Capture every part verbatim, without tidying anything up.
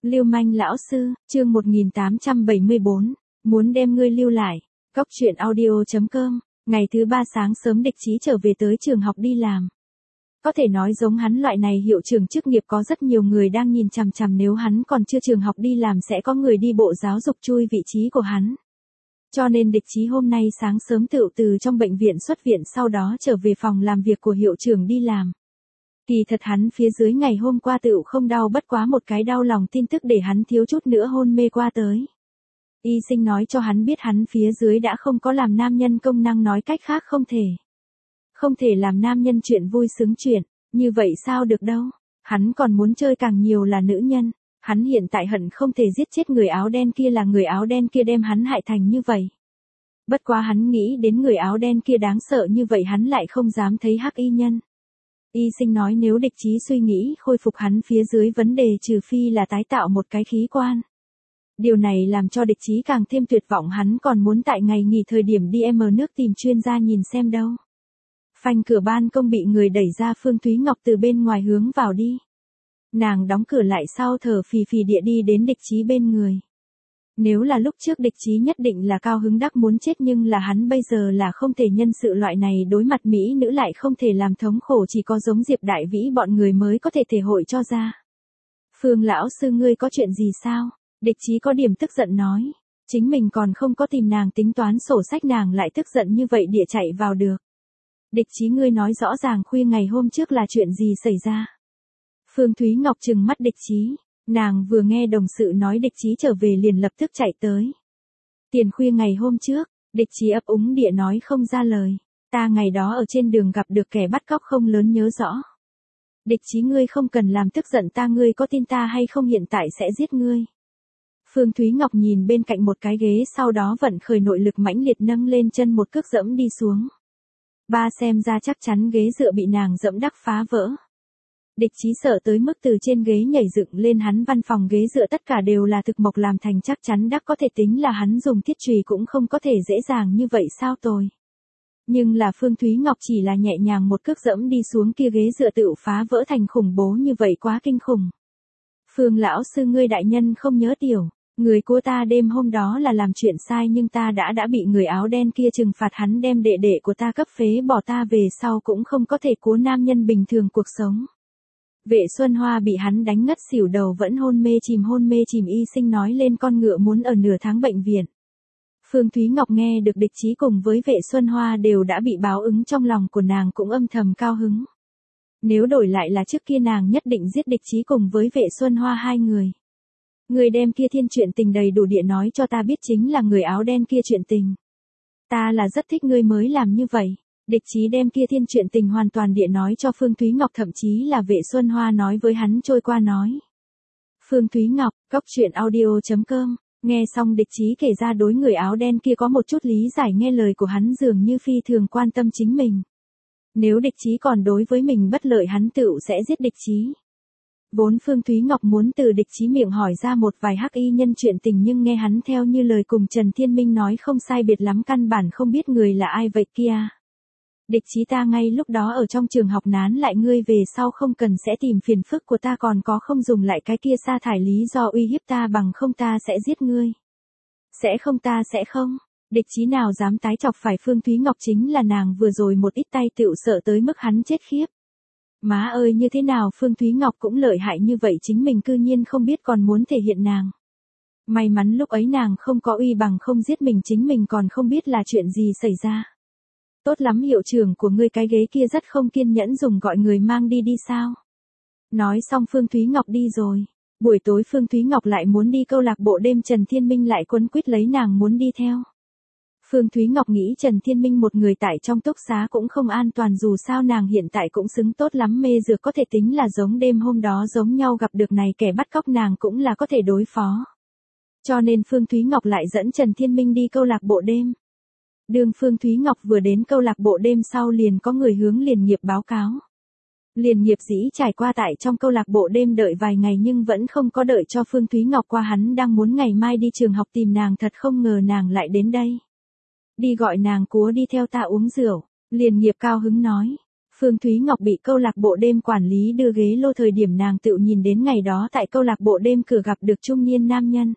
Lưu manh lão sư, chương một nghìn tám trăm bảy mươi bốn, muốn đem ngươi lưu lại. Cóc truyện audio chấm com, ngày thứ ba sáng sớm Địch Chí trở về tới trường học đi làm. Có thể nói giống hắn loại này hiệu trưởng chức nghiệp có rất nhiều người đang nhìn chằm chằm, nếu hắn còn chưa trường học đi làm sẽ có người đi bộ giáo dục chui vị trí của hắn. Cho nên Địch Chí hôm nay sáng sớm tựu từ trong bệnh viện xuất viện, sau đó trở về phòng làm việc của hiệu trưởng đi làm. Kỳ thật hắn phía dưới ngày hôm qua tựu không đau, bất quá một cái đau lòng tin tức để hắn thiếu chút nữa hôn mê qua tới. Y sinh nói cho hắn biết hắn phía dưới đã không có làm nam nhân công năng, nói cách khác không thể. Không thể làm nam nhân chuyện vui sướng chuyện, như vậy sao được đâu. Hắn còn muốn chơi càng nhiều là nữ nhân. Hắn hiện tại hận không thể giết chết người áo đen kia, là người áo đen kia đem hắn hại thành như vậy. Bất quá hắn nghĩ đến người áo đen kia đáng sợ như vậy, hắn lại không dám thấy hắc y nhân. Y sinh nói nếu Địch Chí suy nghĩ khôi phục hắn phía dưới vấn đề, trừ phi là tái tạo một cái khí quan. Điều này làm cho Địch Chí càng thêm tuyệt vọng, hắn còn muốn tại ngày nghỉ thời điểm đi em nước tìm chuyên gia nhìn xem đâu. Phanh, cửa ban công bị người đẩy ra, Phương Thúy Ngọc từ bên ngoài hướng vào đi. Nàng đóng cửa lại sau thở phì phì địa đi đến Địch Chí bên người. Nếu là lúc trước Địch Chí nhất định là cao hứng đắc muốn chết, nhưng là hắn bây giờ là không thể nhân sự loại này đối mặt mỹ nữ lại không thể làm thống khổ, chỉ có giống Diệp Đại Vĩ bọn người mới có thể thể hội cho ra. Phương lão sư, ngươi có chuyện gì sao? Địch Chí có điểm tức giận nói. Chính mình còn không có tìm nàng tính toán sổ sách, nàng lại tức giận như vậy địa chạy vào được. Địch Chí, ngươi nói rõ ràng khuya ngày hôm trước là chuyện gì xảy ra? Phương Thúy Ngọc trừng mắt Địch Chí. Nàng vừa nghe đồng sự nói Địch Chí trở về liền lập tức chạy tới. Tiền khuya ngày hôm trước, Địch Chí ấp úng địa nói không ra lời. Ta ngày đó ở trên đường gặp được kẻ bắt cóc, không lớn nhớ rõ. Địch Chí, ngươi không cần làm tức giận ta, ngươi có tin ta hay không hiện tại sẽ giết ngươi. Phương Thúy Ngọc nhìn bên cạnh một cái ghế, sau đó vận khởi nội lực mãnh liệt nâng lên chân một cước dẫm đi xuống. Ba, xem ra chắc chắn ghế dựa bị nàng dẫm đắc phá vỡ. Địch Chí sợ tới mức từ trên ghế nhảy dựng lên, hắn văn phòng ghế dựa tất cả đều là thực mộc làm thành, chắc chắn đắc có thể tính là hắn dùng thiết chùy cũng không có thể dễ dàng như vậy sao tồi. Nhưng là Phương Thúy Ngọc chỉ là nhẹ nhàng một cước dẫm đi xuống, kia ghế dựa tựu phá vỡ thành khủng bố như vậy, quá kinh khủng. Phương lão sư, ngươi đại nhân không nhớ tiểu, người của ta đêm hôm đó là làm chuyện sai, nhưng ta đã đã bị người áo đen kia trừng phạt, hắn đem đệ đệ của ta cấp phế bỏ, ta về sau cũng không có thể cứu nam nhân bình thường cuộc sống. Vệ Xuân Hoa bị hắn đánh ngất xỉu, đầu vẫn hôn mê chìm hôn mê chìm, y sinh nói lên con ngựa muốn ở nửa tháng bệnh viện. Phương Thúy Ngọc nghe được Địch Chí cùng với Vệ Xuân Hoa đều đã bị báo ứng, trong lòng của nàng cũng âm thầm cao hứng. Nếu đổi lại là trước kia, nàng nhất định giết Địch Chí cùng với Vệ Xuân Hoa hai người. Người đem kia thiên chuyện tình đầy đủ địa nói cho ta biết, chính là người áo đen kia chuyện tình. Ta là rất thích ngươi mới làm như vậy. Địch Chí đem kia thiên chuyện tình hoàn toàn địa nói cho Phương Thúy Ngọc, thậm chí là Vệ Xuân Hoa nói với hắn trôi qua nói. Phương Thúy Ngọc, cóc truyện audio chấm com, nghe xong Địch Chí kể ra, đối người áo đen kia có một chút lý giải, nghe lời của hắn dường như phi thường quan tâm chính mình. Nếu Địch Chí còn đối với mình bất lợi, hắn tựu sẽ giết Địch Chí. Vốn Phương Thúy Ngọc muốn từ Địch Chí miệng hỏi ra một vài hắc y nhân chuyện tình, nhưng nghe hắn theo như lời cùng Trần Thiên Minh nói không sai biệt lắm, căn bản không biết người là ai vậy kia. Địch Chí, ta ngay lúc đó ở trong trường học nán lại ngươi, về sau không cần sẽ tìm phiền phức của ta, còn có không dùng lại cái kia sa thải lý do uy hiếp ta, bằng không ta sẽ giết ngươi. Sẽ không, ta sẽ không. Địch Chí nào dám tái chọc phải Phương Thúy Ngọc, chính là nàng vừa rồi một ít tay tựu sợ tới mức hắn chết khiếp. Má ơi, như thế nào Phương Thúy Ngọc cũng lợi hại như vậy, chính mình cư nhiên không biết còn muốn thể hiện nàng. May mắn lúc ấy nàng không có uy, bằng không giết mình chính mình còn không biết là chuyện gì xảy ra. Tốt lắm, hiệu trưởng của ngươi cái ghế kia rất không kiên nhẫn, dùng gọi người mang đi đi sao. Nói xong Phương Thúy Ngọc đi rồi. Buổi tối Phương Thúy Ngọc lại muốn đi câu lạc bộ đêm, Trần Thiên Minh lại quấn quýt lấy nàng muốn đi theo. Phương Thúy Ngọc nghĩ Trần Thiên Minh một người tại trong túc xá cũng không an toàn, dù sao nàng hiện tại cũng xứng tốt lắm mê dược, có thể tính là giống đêm hôm đó giống nhau gặp được này kẻ bắt cóc, nàng cũng là có thể đối phó. Cho nên Phương Thúy Ngọc lại dẫn Trần Thiên Minh đi câu lạc bộ đêm. Đường Phương Thúy Ngọc vừa đến câu lạc bộ đêm sau, liền có người hướng Liên Nghiệp báo cáo. Liên Nghiệp dĩ trải qua tại trong câu lạc bộ đêm đợi vài ngày nhưng vẫn không có đợi cho Phương Thúy Ngọc qua, hắn đang muốn ngày mai đi trường học tìm nàng, thật không ngờ nàng lại đến đây. Đi gọi nàng cúa đi theo ta uống rượu. Liên Nghiệp cao hứng nói. Phương Thúy Ngọc bị câu lạc bộ đêm quản lý đưa ghế lô thời điểm nàng tự nhìn đến ngày đó tại câu lạc bộ đêm cửa gặp được trung niên nam nhân.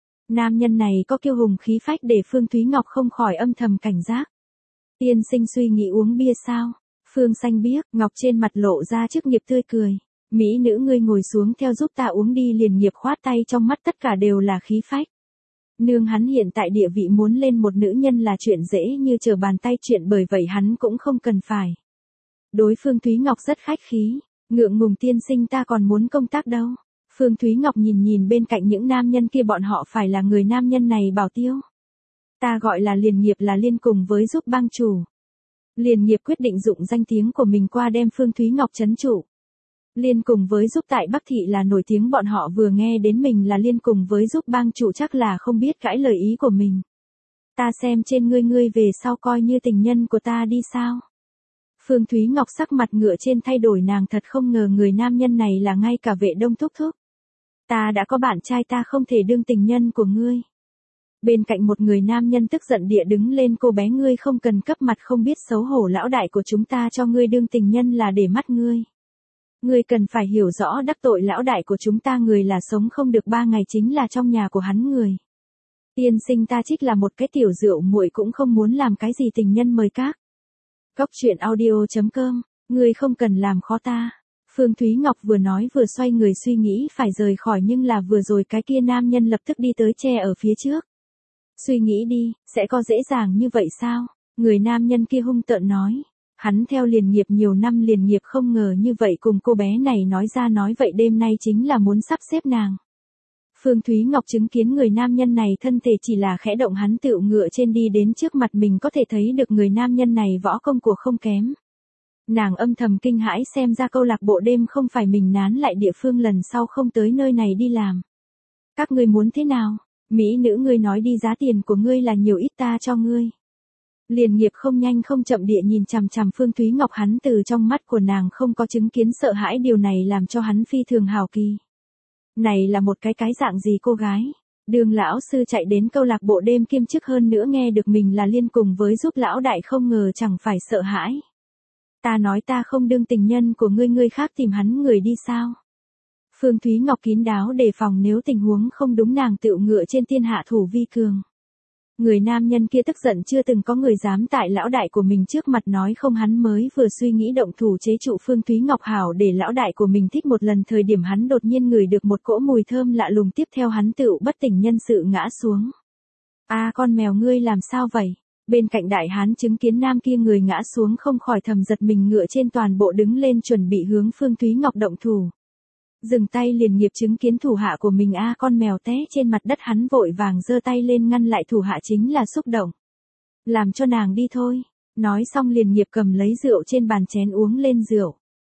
Nam nhân này có kiêu hùng khí phách để Phương Thúy Ngọc không khỏi âm thầm cảnh giác. Tiên sinh suy nghĩ uống bia sao? Phương xanh biếc, Ngọc trên mặt lộ ra chức nghiệp tươi cười. Mỹ nữ ngươi ngồi xuống theo giúp ta uống đi, liền nghiệp khoát tay, trong mắt tất cả đều là khí phách. Nương hắn hiện tại địa vị muốn lên một nữ nhân là chuyện dễ như trở bàn tay, chuyện bởi vậy hắn cũng không cần phải. Đối Phương Thúy Ngọc rất khách khí, ngượng ngùng tiên sinh ta còn muốn công tác đâu. Phương Thúy Ngọc nhìn nhìn bên cạnh những nam nhân kia, bọn họ phải là người nam nhân này bảo tiêu. Ta gọi là liền nghiệp, là liên cùng với giúp bang chủ. Liền nghiệp quyết định dụng danh tiếng của mình qua đem Phương Thúy Ngọc trấn trụ. Liên cùng với giúp tại Bắc Thị là nổi tiếng, bọn họ vừa nghe đến mình là liên cùng với giúp bang chủ chắc là không biết cãi lời ý của mình. Ta xem trên ngươi, ngươi về sau coi như tình nhân của ta đi sao? Phương Thúy Ngọc sắc mặt ngựa trên thay đổi, nàng thật không ngờ người nam nhân này là ngay cả vệ đông thúc thúc. Ta đã có bạn trai, ta không thể đương tình nhân của ngươi. Bên cạnh một người nam nhân tức giận địa đứng lên, cô bé ngươi không cần cấp mặt không biết xấu hổ, lão đại của chúng ta cho ngươi đương tình nhân là để mắt ngươi. Ngươi cần phải hiểu rõ đắc tội lão đại của chúng ta người là sống không được ba ngày chính là trong nhà của hắn người. Tiên sinh ta trích là một cái tiểu rượu muội cũng không muốn làm cái gì tình nhân mời các. Góc truyện audio chấm com, ngươi không cần làm khó ta. Phương Thúy Ngọc vừa nói vừa xoay người suy nghĩ phải rời khỏi, nhưng là vừa rồi cái kia nam nhân lập tức đi tới che ở phía trước. Suy nghĩ đi, sẽ có dễ dàng như vậy sao? Người nam nhân kia hung tợn nói. Hắn theo liền nghiệp nhiều năm, liền nghiệp không ngờ như vậy cùng cô bé này nói ra nói vậy đêm nay chính là muốn sắp xếp nàng. Phương Thúy Ngọc chứng kiến người nam nhân này thân thể chỉ là khẽ động, hắn tựu ngựa trên đi đến trước mặt mình, có thể thấy được người nam nhân này võ công của không kém. Nàng âm thầm kinh hãi, xem ra câu lạc bộ đêm không phải mình nán lại địa phương, lần sau không tới nơi này đi làm. Các ngươi muốn thế nào? Mỹ nữ ngươi nói đi, giá tiền của ngươi là nhiều ít ta cho ngươi. Liền nghiệp không nhanh không chậm địa nhìn chằm chằm Phương Thúy Ngọc, hắn từ trong mắt của nàng không có chứng kiến sợ hãi, điều này làm cho hắn phi thường hào kỳ. Này là một cái cái dạng gì cô gái? Đường lão sư chạy đến câu lạc bộ đêm kiêm chức, hơn nữa nghe được mình là liên cùng với giúp lão đại, không ngờ chẳng phải sợ hãi. Ta nói ta không đương tình nhân của ngươi, ngươi khác tìm hắn người đi sao? Phương Thúy Ngọc kín đáo đề phòng nếu tình huống không đúng nàng tựu ngựa trên thiên hạ thủ vi cường. Người nam nhân kia tức giận, chưa từng có người dám tại lão đại của mình trước mặt nói không, hắn mới vừa suy nghĩ động thủ chế trụ Phương Thúy Ngọc hảo để lão đại của mình thích một lần, thời điểm hắn đột nhiên ngửi được một cỗ mùi thơm lạ lùng, tiếp theo hắn tựu bất tỉnh nhân sự ngã xuống. A à, con mèo ngươi làm sao vậy? Bên cạnh đại hán chứng kiến nam kia người ngã xuống không khỏi thầm giật mình, ngựa trên toàn bộ đứng lên chuẩn bị hướng Phương Thúy Ngọc động thủ. Dừng tay, liền nghiệp chứng kiến thủ hạ của mình a à, con mèo té trên mặt đất, hắn vội vàng giơ tay lên ngăn lại, thủ hạ chính là xúc động. Làm cho nàng đi thôi. Nói xong liền nghiệp cầm lấy rượu trên bàn chén uống lên rượu.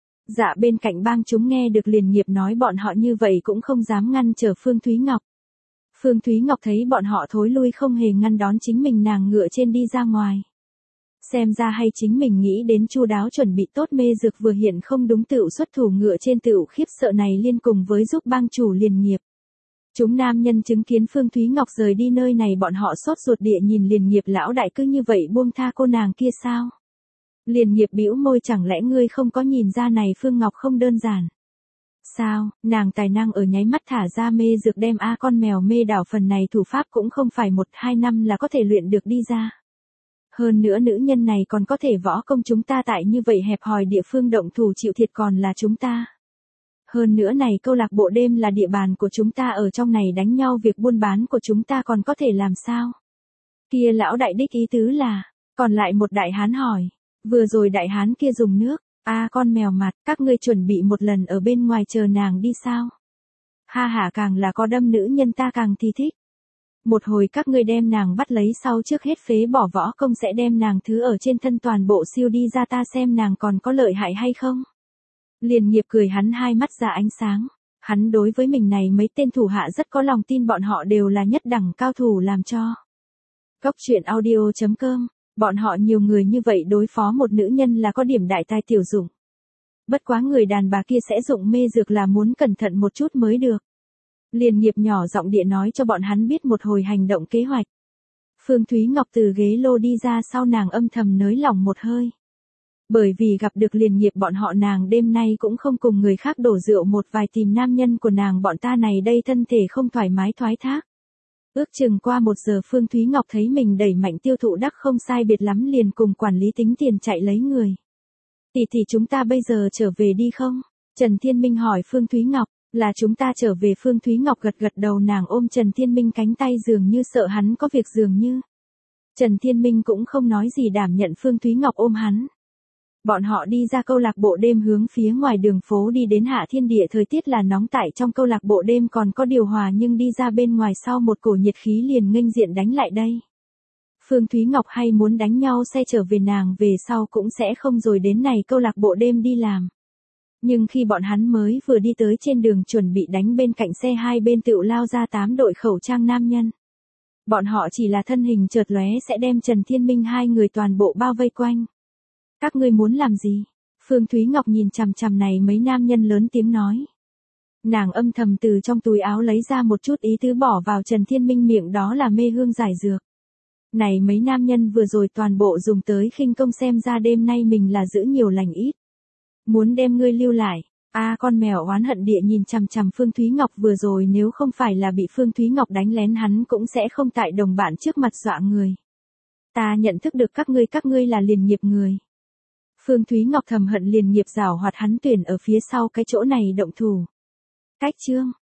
Dạ bên cạnh bang chúng nghe được liền nghiệp nói bọn họ như vậy cũng không dám ngăn trở Phương Thúy Ngọc. Phương Thúy Ngọc thấy bọn họ thối lui không hề ngăn đón chính mình, nàng ngựa trên đi ra ngoài. Xem ra hay chính mình nghĩ đến chu đáo, chuẩn bị tốt mê dược, vừa hiện không đúng tựu xuất thủ, ngựa trên tựu khiếp sợ này liên cùng với giúp bang chủ liền nghiệp. Chúng nam nhân chứng kiến Phương Thúy Ngọc rời đi nơi này, bọn họ sốt ruột địa nhìn liền nghiệp, lão đại cứ như vậy buông tha cô nàng kia sao? Liền nghiệp bĩu môi, chẳng lẽ ngươi không có nhìn ra này Phương Ngọc không đơn giản? Sao, nàng tài năng ở nháy mắt thả ra mê dược đem a con mèo mê đảo, phần này thủ pháp cũng không phải một hai năm là có thể luyện được đi ra. Hơn nữa nữ nhân này còn có thể võ công, chúng ta tại như vậy hẹp hòi địa phương động thủ chịu thiệt còn là chúng ta. Hơn nữa này câu lạc bộ đêm là địa bàn của chúng ta, ở trong này đánh nhau, việc buôn bán của chúng ta còn có thể làm sao? Kia lão đại đích ý tứ là, còn lại một đại hán hỏi, vừa rồi đại hán kia dùng nước, a à, con mèo mặt, các ngươi chuẩn bị một lần ở bên ngoài chờ nàng đi sao? Ha hả, càng là có đâm nữ nhân ta càng thì thích. Một hồi các ngươi đem nàng bắt lấy sau, trước hết phế bỏ võ công, sẽ đem nàng thứ ở trên thân toàn bộ siêu đi ra, ta xem nàng còn có lợi hại hay không. Liền nghiệp cười, hắn hai mắt ra ánh sáng. Hắn đối với mình này mấy tên thủ hạ rất có lòng tin, bọn họ đều là nhất đẳng cao thủ làm cho. Góc truyện audio chấm com, bọn họ nhiều người như vậy đối phó một nữ nhân là có điểm đại tài tiểu dụng. Bất quá người đàn bà kia sẽ dụng mê dược là muốn cẩn thận một chút mới được. Liền nghiệp nhỏ giọng địa nói cho bọn hắn biết một hồi hành động kế hoạch. Phương Thúy Ngọc từ ghế lô đi ra sau, nàng âm thầm nới lỏng một hơi. Bởi vì gặp được liền nghiệp bọn họ nàng đêm nay cũng không cùng người khác đổ rượu một vài tìm nam nhân của nàng bọn ta này đây thân thể không thoải mái thoái thác. Ước chừng qua một giờ Phương Thúy Ngọc thấy mình đẩy mạnh tiêu thụ đắc không sai biệt lắm liền cùng quản lý tính tiền chạy lấy người. Tỷ tỷ chúng ta bây giờ trở về đi không? Trần Thiên Minh hỏi Phương Thúy Ngọc, là chúng ta trở về Phương Thúy Ngọc gật gật đầu nàng ôm Trần Thiên Minh cánh tay dường như sợ hắn có việc dường như. Trần Thiên Minh cũng không nói gì đảm nhận Phương Thúy Ngọc ôm hắn. Bọn họ đi ra câu lạc bộ đêm hướng phía ngoài đường phố đi đến Hạ Thiên Địa thời tiết là nóng tại trong câu lạc bộ đêm còn có điều hòa nhưng đi ra bên ngoài sau một cổ nhiệt khí liền nghênh diện đánh lại đây. Phương Thúy Ngọc hay muốn đánh nhau xe trở về nàng về sau cũng sẽ không rồi đến này câu lạc bộ đêm đi làm. Nhưng khi bọn hắn mới vừa đi tới trên đường chuẩn bị đánh bên cạnh xe hai bên tựu lao ra tám đội khẩu trang nam nhân. Bọn họ chỉ là thân hình chợt lóe sẽ đem Trần Thiên Minh hai người toàn bộ bao vây quanh. Các ngươi muốn làm gì? Phương Thúy Ngọc nhìn chằm chằm này mấy nam nhân lớn tiếng nói. Nàng âm thầm từ trong túi áo lấy ra một chút ý tứ bỏ vào Trần Thiên Minh miệng đó là mê hương giải dược. Này mấy nam nhân vừa rồi toàn bộ dùng tới khinh công xem ra đêm nay mình là giữ nhiều lành ít. Muốn đem ngươi lưu lại. A à, con mèo oán hận địa nhìn chằm chằm Phương Thúy Ngọc vừa rồi nếu không phải là bị Phương Thúy Ngọc đánh lén hắn cũng sẽ không tại đồng bạn trước mặt dọa người. Ta nhận thức được các ngươi các ngươi là liền nghiệp người. Phương Thúy Ngọc thầm hận liền nghiệp giảo hoạt hắn tuyển ở phía sau cái chỗ này động thủ. Cách chương.